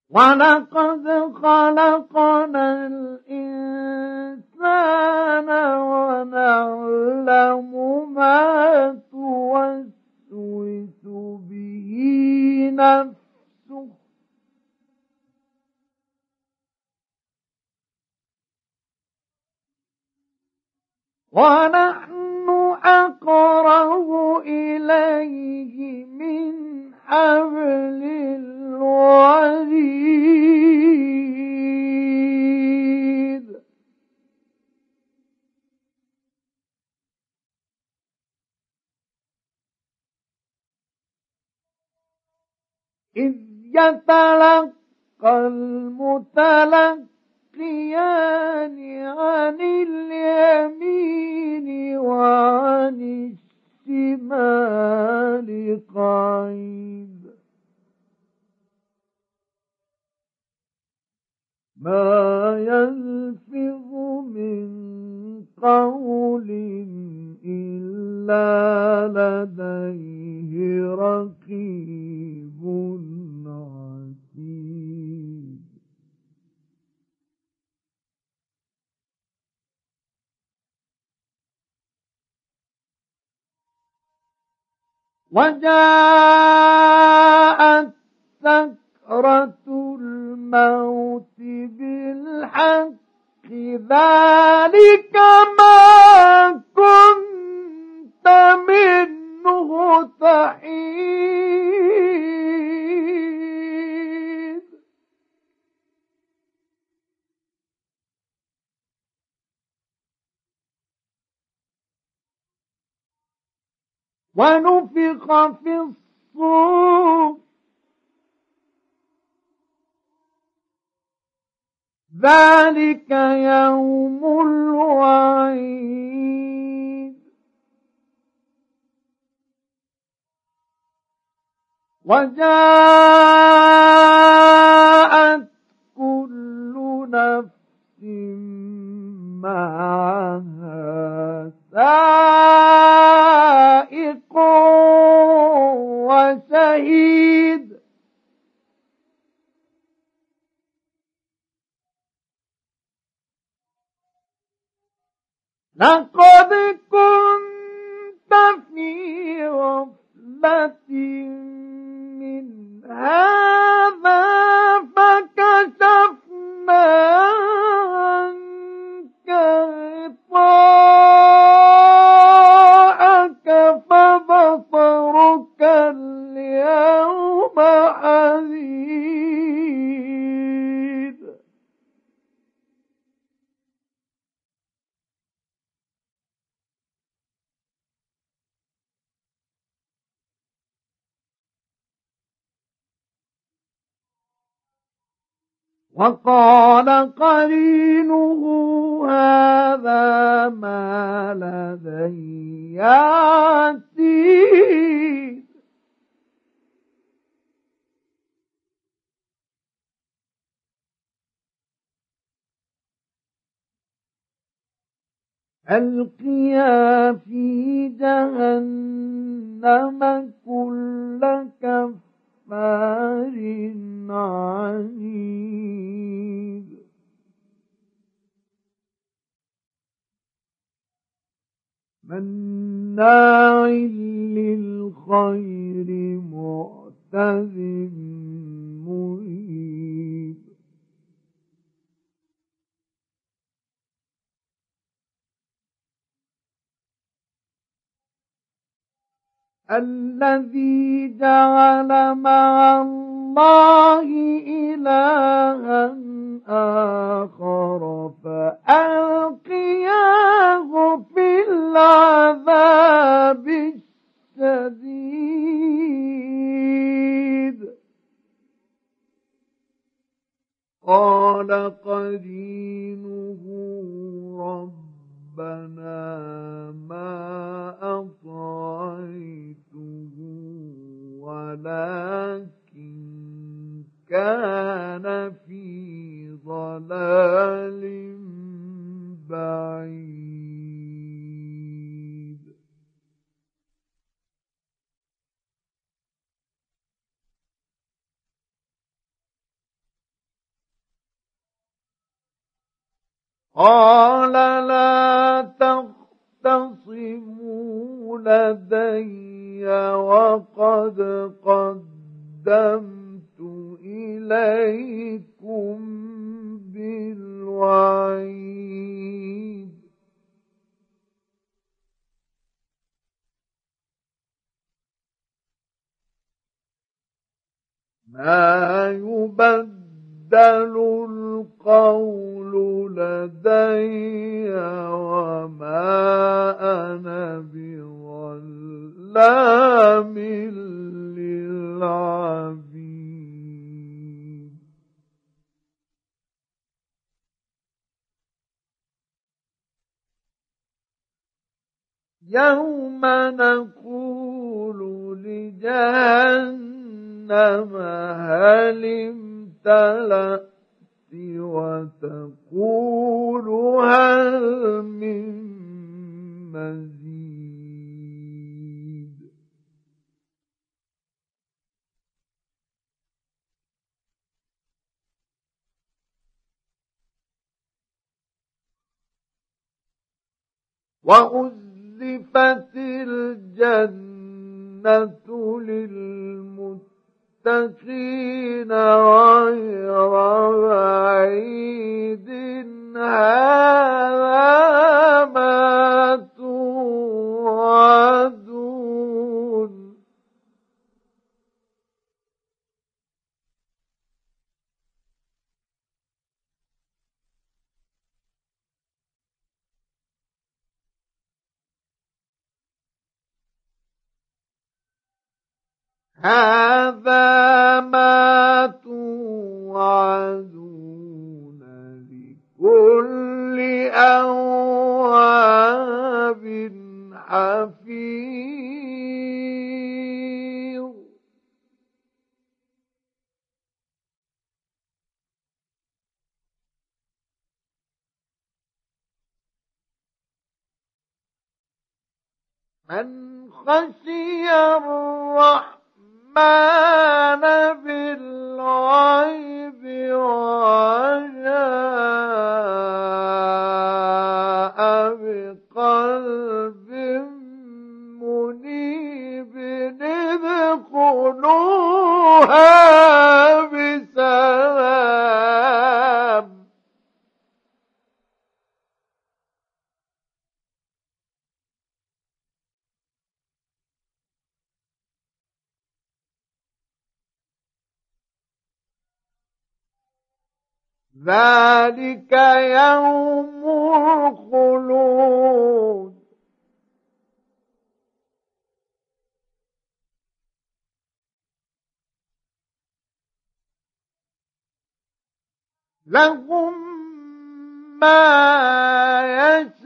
وَلَقَدْ خَلَقْنَا الْإِنسَانَ وَنَعْلَمُ مَا تُوَسْوِسُ بِهِ نَفْسُهُ وَنَحْنُ أَقْرَبُ إِلَيْهِ مِنْ حَبْلِ الْوَرِيدِ إِذْ يَتَلَقَّى المتلقيان عن اليمين وعن الشمال قعيد ما يلفظ من قول إلا لديه رقيب عتيد وجاءت سكرة الموت بالحق ذلك ما كنت منه تحيد ونفخ في الصور ذلك يوم الوعيد وجاءت كل نفس معها سائق وشهيد لقد كنت في غفلة من هذا فكشفنا عنك غطاءك فبصرك اليوم حديد وقال قرينه هذا ما لدي عتيد ألقيا في جهنم كل كفار عنيد مناع للخير معتد مريب الذي جعل مع الله إلها آخر فألقياه في العذاب الشديد قال قرينه ربنا ما أطغيته ولكن كان في ضلال بعيد قال لا تختصموا لدي وقد قدمت إليكم بالوعيد ما يبدل القول لدي وما أنا بظلام للعبيد يوم نقول لجهنم هل امتلأت وتقول هل من مزيد وأزلفت الجنة للمتقين غير بعيد هذا ما توعدون هذا ما توعدون لكل أواب حفيظ من خشي الرحمن بالغيب وجاء بقلب منيب ادخلوها بسلام ذلك يوم الخلود لهم ما